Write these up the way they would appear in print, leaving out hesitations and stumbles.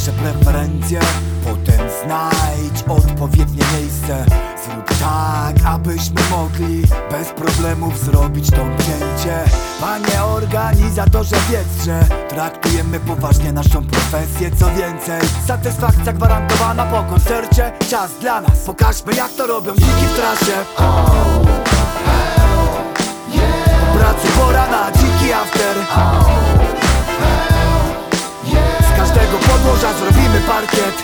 nasze preferencje. Potem znajdź odpowiednie miejsce. Zrób tak, abyśmy mogli bez problemów zrobić to wzięcie. Panie organizatorze, wiedz, że traktujemy poważnie naszą profesję. Co więcej, satysfakcja gwarantowana po koncercie. Czas dla nas, pokażmy jak to robią dziki w trasie. Po pracy pora na dziki after. Z każdego podłoża zrobimy parkiet.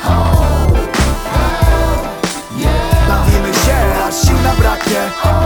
Bawimy się, aż sił nam braknie.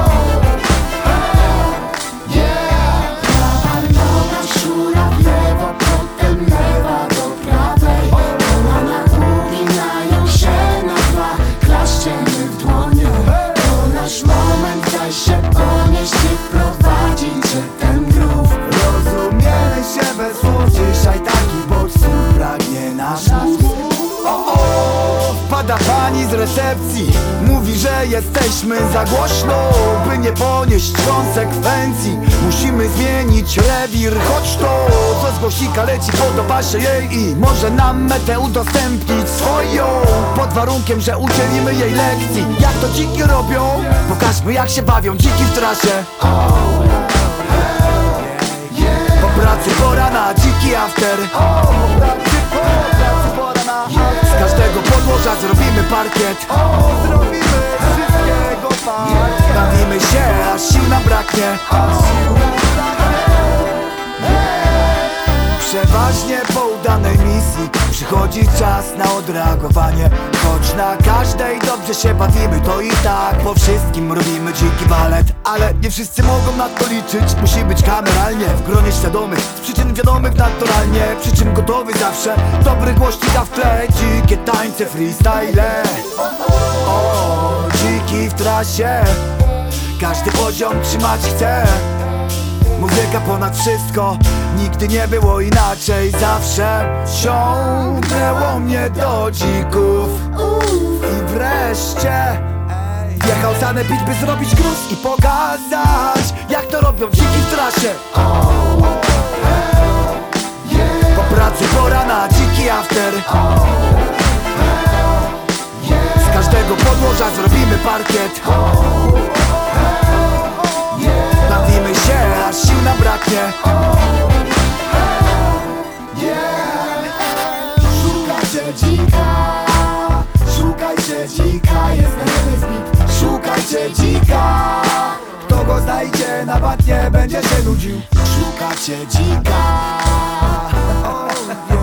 Prawa noga, szula w lewo, potem lewa do prawej. Kolana uginają się na dwa, klaszczemy w dłonie. To nasz moment, daj się ponieść i wprowadzić ten grów. Rozumiemy się bez słów, dzisiaj taki bodźców pragnie nasz mózg. Wpada pani z recepcji, mówi, że jesteśmy za głośno, by nie ponieść konsekwencji. Musimy zmienić rewir, choć to co z głosika leci podoba się jej i może nam metę udostępnić swoją, pod warunkiem, że udzielimy jej lekcji. Jak to dziki robią? Pokażmy jak się bawią dziki w trasie. Po pracy pora na dziki after. Z każdego podłoża zrobimy parkiet. Zrobimy wszystkiego parkiet. Bawimy się, aż sił nam braknie. Przeważnie po udanej misji przychodzi czas na odreagowanie. Choć na każdej dobrze się bawimy, to i tak po wszystkim robimy dziki balet. Ale nie wszyscy mogą na to liczyć. Musi być kameralnie, w gronie świadomych, z przyczyn wiadomych naturalnie. Przy czym gotowy zawsze, dobry głośnik w tle. Dzikie tańce, freestyle. O, dziki w trasie, każdy poziom trzymać chce. Muzyka ponad wszystko, nigdy nie było inaczej. Zawsze ciągnęło mnie do dzików. I wreszcie wjechał sanepid, by zrobić gruz i pokazać jak to robią dziki w trasie. Po pracy pora na dziki after. Z każdego podłoża zrobimy parkiet. Bawimy się, aż sił nam braknie. Szukajcie dzika, szukajcie dzika, jest najlepszy beat. Szukajcie dzika, kto go znajdzie na bat nie będzie się nudził. Szukacie dzika.